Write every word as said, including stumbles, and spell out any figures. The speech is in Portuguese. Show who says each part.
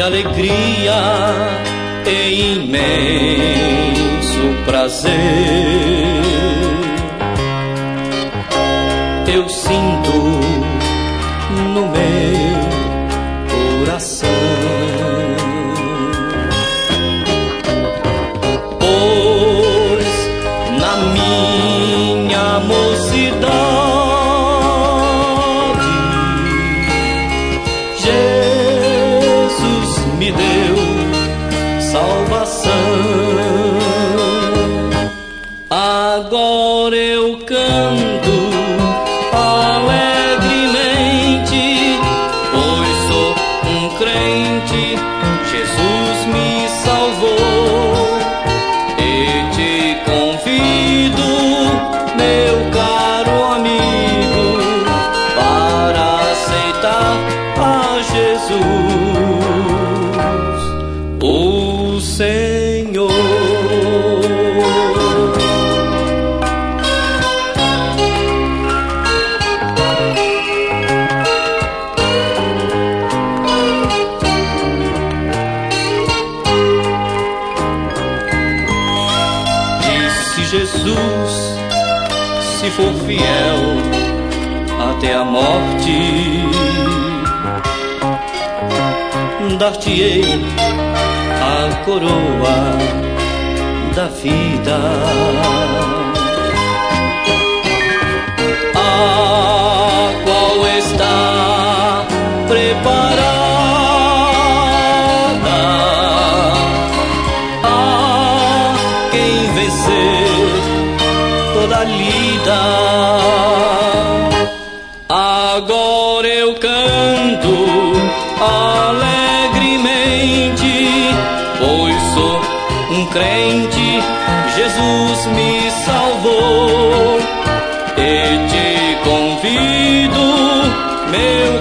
Speaker 1: alegria e imenso prazer eu sinto no meu coração, pois na minha mocidade Jesus me deu salvação. Agora eu canto alegremente, pois sou um crente, Jesus me salvou. E te convido, meu caro amigo, para aceitar a Jesus, o Senhor. Jesus, se for fiel até a morte, dar-te-ei a coroa da vida, a qual está preparada a quem vencer toda a lida. Agora eu canto alegremente, pois sou um crente, Jesus me salvou. E te convido, meu